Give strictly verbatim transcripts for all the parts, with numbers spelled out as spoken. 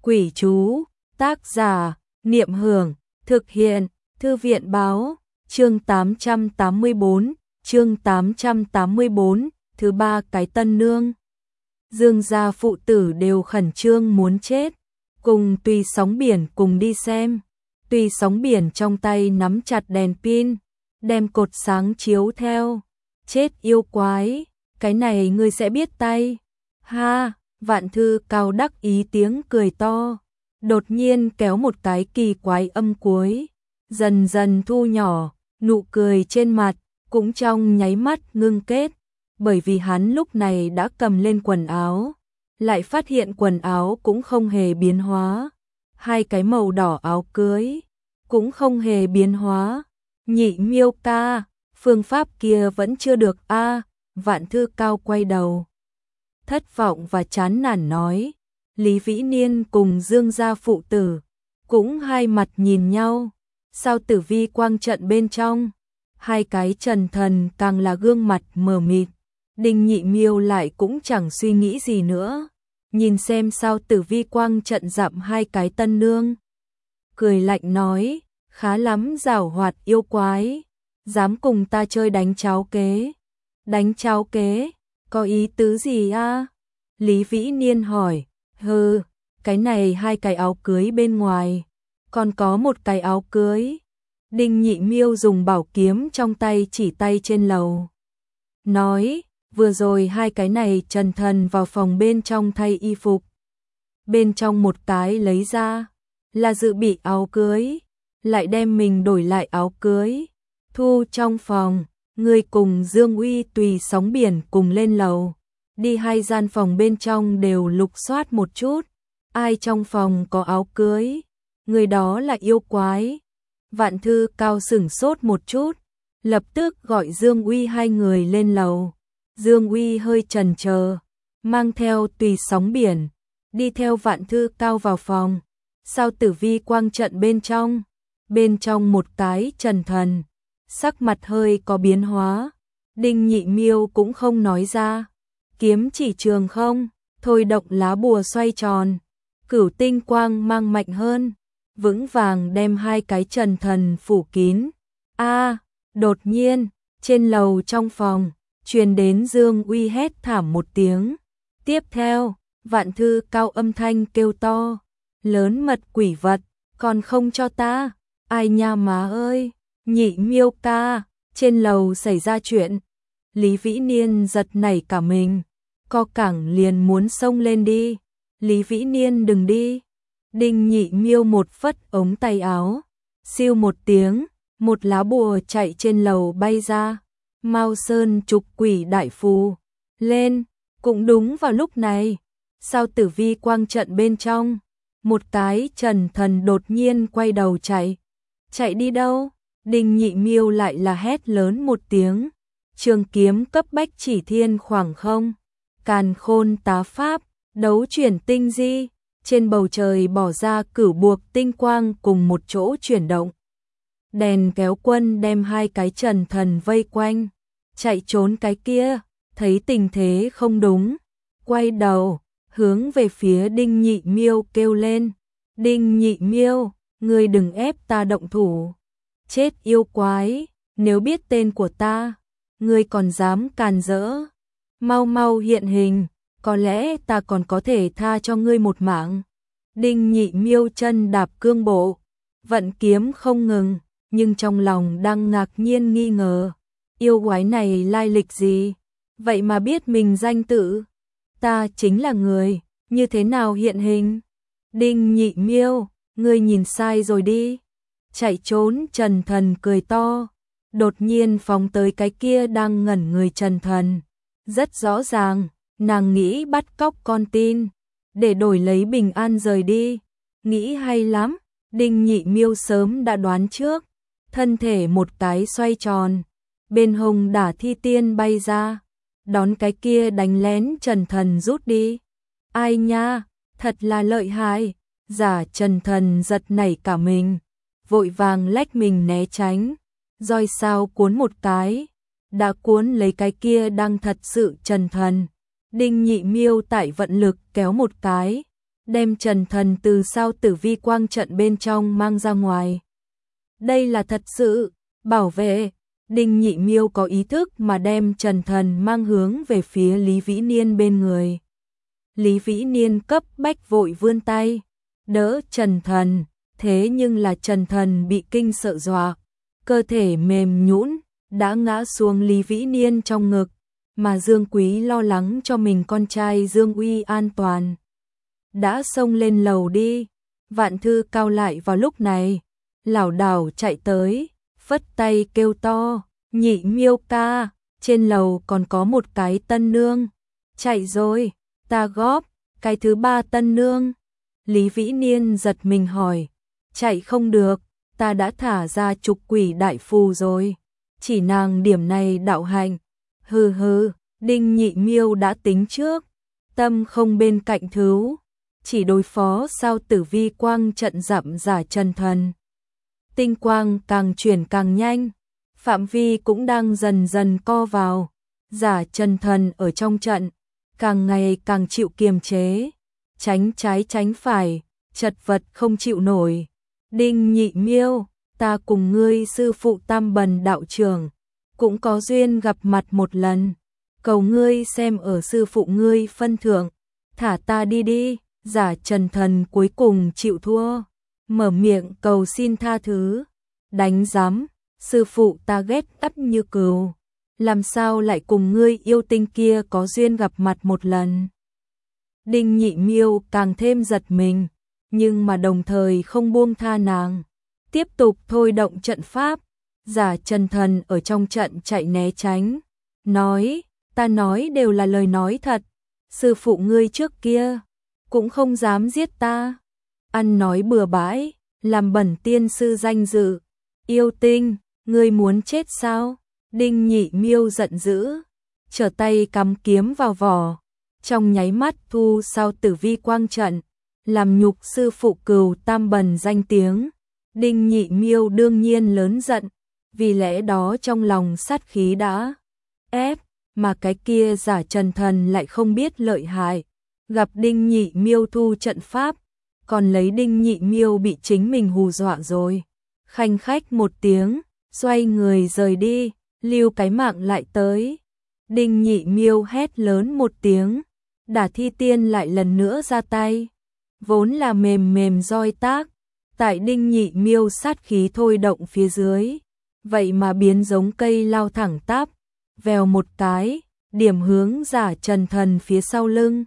Quỷ chú, tác giả, Niệm Hưởng, thực hiện, Thư viện báo, chương tám trăm tám mươi bốn, chương tám trăm tám mươi bốn, thứ ba cái tân nương. Dương gia phụ tử đều khẩn trương muốn chết, cùng Tùy Sóng Biển cùng đi xem. Tùy Sóng Biển trong tay nắm chặt đèn pin, đem cột sáng chiếu theo. Chết yêu quái, cái này ngươi sẽ biết tay. Ha, Vạn Thư Cao đắc ý tiếng cười to, đột nhiên kéo một cái kỳ quái âm cuối, dần dần thu nhỏ, nụ cười trên mặt cũng trong nháy mắt ngưng kết, bởi vì hắn lúc này đã cầm lên quần áo, lại phát hiện quần áo cũng không hề biến hóa, hai cái màu đỏ áo cưới cũng không hề biến hóa. Nhị Miêu ca, phương pháp kia vẫn chưa được a. À, Vạn Thư Cao quay đầu, thất vọng và chán nản nói. Lý Vĩ Niên cùng Dương gia phụ tử cũng hai mặt nhìn nhau. Sao Tử Vi quang trận bên trong, hai cái trần thần càng là gương mặt mờ mịt. Đinh Nhị Miêu lại cũng chẳng suy nghĩ gì nữa, nhìn xem Sao Tử Vi quang trận dặm hai cái tân nương, cười lạnh nói, khá lắm giảo hoạt yêu quái, dám cùng ta chơi đánh cháo kế. Đánh cháo kế, có ý tứ gì a? À? Lý Vĩ Niên hỏi. Hừ, cái này hai cái áo cưới bên ngoài, còn có một cái áo cưới. Đinh Nhị Miêu dùng bảo kiếm trong tay chỉ tay trên lầu, nói, vừa rồi hai cái này trần thần vào phòng bên trong thay y phục, bên trong một cái lấy ra là dự bị áo cưới, lại đem mình đổi lại áo cưới, thu trong phòng. Người cùng Dương Uy Tùy Sóng Biển cùng lên lầu, đi hai gian phòng bên trong đều lục soát một chút, ai trong phòng có áo cưới, người đó là yêu quái. Vạn Thư Cao sửng sốt một chút, lập tức gọi Dương Uy hai người lên lầu. Dương Uy hơi chần chờ, mang theo Tùy Sóng Biển, đi theo Vạn Thư Cao vào phòng. Sao Tử Vi quang trận bên trong, bên trong một cái trần thần, sắc mặt hơi có biến hóa. Đinh Nhị Miêu cũng không nói ra, kiếm chỉ trường không, thôi động lá bùa xoay tròn, cửu tinh quang mang mạnh hơn, vững vàng đem hai cái trần thần phủ kín. A, à, đột nhiên, trên lầu trong phòng, truyền đến Dương Uy hét thảm một tiếng. Tiếp theo, Vạn Thư Cao âm thanh kêu to, lớn mật quỷ vật, còn không cho ta, ai nha má ơi. Nhị Miêu ca, trên lầu xảy ra chuyện. Lý Vĩ Niên giật nảy cả mình, co cẳng liền muốn xông lên đi. Lý Vĩ Niên đừng đi. Đinh Nhị Miêu một phất ống tay áo, siêu một tiếng, một lá bùa chạy trên lầu bay ra. Mao Sơn trục quỷ đại phù lên. Cũng đúng vào lúc này, Sao Tử Vi quang trận bên trong, một cái trần thần đột nhiên quay đầu chạy. Chạy đi đâu? Đinh Nhị Miêu lại là hét lớn một tiếng, trường kiếm cấp bách chỉ thiên khoảng không, càn khôn tá pháp, đấu chuyển tinh di, trên bầu trời bỏ ra cửu buộc tinh quang cùng một chỗ chuyển động. Đèn kéo quân đem hai cái trần thần vây quanh, chạy trốn cái kia, thấy tình thế không đúng, quay đầu, hướng về phía Đinh Nhị Miêu kêu lên, Đinh Nhị Miêu, ngươi đừng ép ta động thủ. Chết yêu quái, nếu biết tên của ta, ngươi còn dám càn rỡ, mau mau hiện hình, có lẽ ta còn có thể tha cho ngươi một mạng. Đinh Nhị Miêu chân đạp cương bộ, vận kiếm không ngừng, nhưng trong lòng đang ngạc nhiên nghi ngờ, yêu quái này lai lịch gì, vậy mà biết mình danh tự, ta chính là người, như thế nào hiện hình? Đinh Nhị Miêu, ngươi nhìn sai rồi đi. Chạy trốn trần thần cười to, đột nhiên phóng tới cái kia đang ngẩn người trần thần. Rất rõ ràng, nàng nghĩ bắt cóc con tin, để đổi lấy bình an rời đi. Nghĩ hay lắm, Đinh Nhị Miêu sớm đã đoán trước, thân thể một cái xoay tròn, bên hông đả thi tiên bay ra, đón cái kia đánh lén trần thần rút đi. Ai nha, thật là lợi hại, giả trần thần giật nảy cả mình, vội vàng lách mình né tránh, roi sao cuốn một cái, đã cuốn lấy cái kia đang thật sự trần thần. Đinh Nhị Miêu tại vận lực kéo một cái, đem Trần Thần từ sao Tử Vi quang trận bên trong mang ra ngoài. Đây là thật sự, bảo vệ. Đinh Nhị Miêu có ý thức mà đem Trần Thần mang hướng về phía Lý Vĩ Niên bên người. Lý Vĩ Niên cấp bách vội vươn tay, đỡ Trần Thần, thế nhưng là Trần Thần bị kinh sợ dọa, cơ thể mềm nhũn, đã ngã xuống Lý Vĩ Niên trong ngực, mà Dương Quý lo lắng cho mình con trai Dương Uy an toàn. Đã xông lên lầu đi, Vạn Thư Cao lại vào lúc này, lảo đảo chạy tới, phất tay kêu to, Nhị Miêu ca, trên lầu còn có một cái tân nương, chạy rồi, ta góp, cái thứ ba tân nương. Lý Vĩ Niên giật mình hỏi, chạy không được, ta đã thả ra trục quỷ đại phù rồi, chỉ nàng điểm này đạo hạnh, hừ hừ, Đinh Nhị Miêu đã tính trước, tâm không bên cạnh thứ, chỉ đối phó sao Tử Vi quang trận dặm giả Trần Thần. Tinh quang càng chuyển càng nhanh, phạm vi cũng đang dần dần co vào, giả Trần Thần ở trong trận, càng ngày càng chịu kiềm chế, tránh trái tránh phải, chật vật không chịu nổi. Đinh Nhị Miêu, ta cùng ngươi sư phụ Tam Bần đạo trưởng, cũng có duyên gặp mặt một lần, cầu ngươi xem ở sư phụ ngươi phân thượng, thả ta đi đi. Giả Trần Thần cuối cùng chịu thua, mở miệng cầu xin tha thứ, đánh giám, sư phụ ta ghét ắt như cừu, làm sao lại cùng ngươi yêu tinh kia có duyên gặp mặt một lần. Đinh Nhị Miêu càng thêm giật mình, nhưng mà đồng thời không buông tha nàng, tiếp tục thôi động trận pháp. Giả Trần Thần ở trong trận chạy né tránh, nói, ta nói đều là lời nói thật, sư phụ ngươi trước kia cũng không dám giết ta, ăn nói bừa bãi, làm bẩn tiên sư danh dự, yêu tinh, ngươi muốn chết sao? Đinh Nhị Miêu giận dữ, trở tay cắm kiếm vào vỏ, trong nháy mắt thu sao Tử Vi quang trận, làm nhục sư phụ Cừu Tam Bần danh tiếng. Đinh Nhị Miêu đương nhiên lớn giận, vì lẽ đó trong lòng sát khí đã ép, mà cái kia giả Trần Thần lại không biết lợi hại, gặp Đinh Nhị Miêu thu trận pháp, còn lấy Đinh Nhị Miêu bị chính mình hù dọa rồi, khanh khách một tiếng, xoay người rời đi, lưu cái mạng lại tới. Đinh Nhị Miêu hét lớn một tiếng, Đả Thi Tiên lại lần nữa ra tay, vốn là mềm mềm roi tác, tại Đinh Nhị Miêu sát khí thôi động phía dưới, vậy mà biến giống cây lao thẳng tắp, vèo một cái, điểm hướng giả Trần Thần phía sau lưng.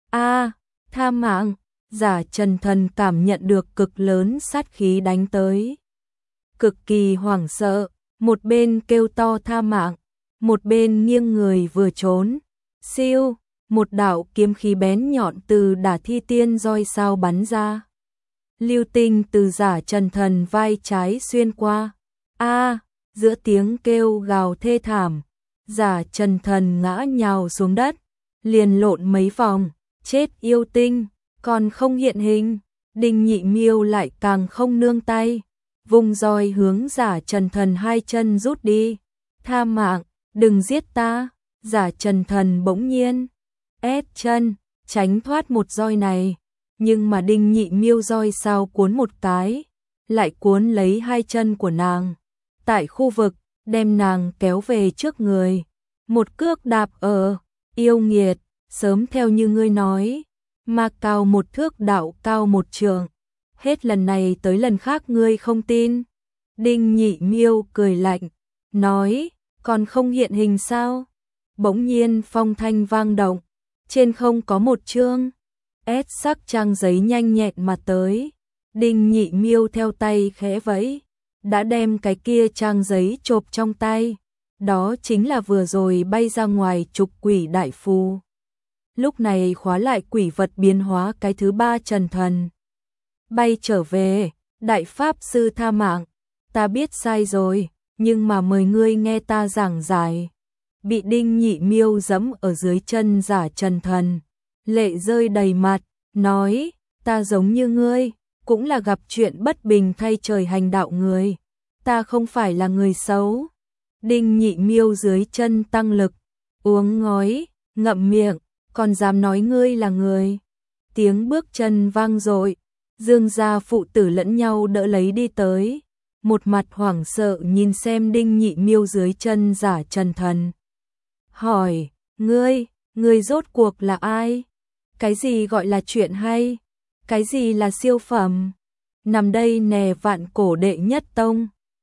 A, tha mạng, giả Trần Thần cảm nhận được cực lớn sát khí đánh tới, cực kỳ hoảng sợ, một bên kêu to tha mạng, một bên nghiêng người vừa trốn. Siêu, một đạo kiếm khí bén nhọn từ Đả Thi Tiên roi sao bắn ra, lưu tinh từ giả Trần Thần vai trái xuyên qua. A, giữa tiếng kêu gào thê thảm, giả Trần Thần ngã nhào xuống đất, liền lộn mấy vòng, chết yêu tinh, còn không hiện hình. Đinh Nhị Miêu lại càng không nương tay, vùng roi hướng giả Trần Thần hai chân rút đi. Tha mạng, đừng giết ta. Giả Trần Thần bỗng nhiên ép chân, tránh thoát một roi này, nhưng mà Đinh Nhị Miêu roi sao cuốn một cái, lại cuốn lấy hai chân của nàng, tại khu vực, đem nàng kéo về trước người, một cước đạp ở. Yêu nghiệt, sớm theo như ngươi nói, ma cao một thước đạo cao một trường, hết lần này tới lần khác ngươi không tin. Đinh Nhị Miêu cười lạnh, nói, còn không hiện hình sao? Bỗng nhiên phong thanh vang động, trên không có một chương ép sắc trang giấy nhanh nhẹn mà tới. Đinh Nhị Miêu theo tay khẽ vẫy, đã đem cái kia trang giấy chộp trong tay, đó chính là vừa rồi bay ra ngoài trục quỷ đại phù. Lúc này khóa lại quỷ vật biến hóa cái thứ ba Trần Thần. Bay trở về, đại pháp sư tha mạng, ta biết sai rồi, nhưng mà mời ngươi nghe ta giảng giải. Bị Đinh Nhị Miêu giẫm ở dưới chân giả Trần Thần, lệ rơi đầy mặt, nói, ta giống như ngươi, cũng là gặp chuyện bất bình thay trời hành đạo người, ta không phải là người xấu. Đinh Nhị Miêu dưới chân tăng lực, uống ngói, ngậm miệng, còn dám nói ngươi là người tiếng bước chân vang dội, Dương gia phụ tử lẫn nhau đỡ lấy đi tới, một mặt hoảng sợ nhìn xem Đinh Nhị Miêu dưới chân giả Trần Thần. Hỏi, ngươi, ngươi rốt cuộc là ai? Cái gì gọi là chuyện hay? Cái gì là siêu phẩm? Nằm đây nè vạn cổ đệ nhất tông.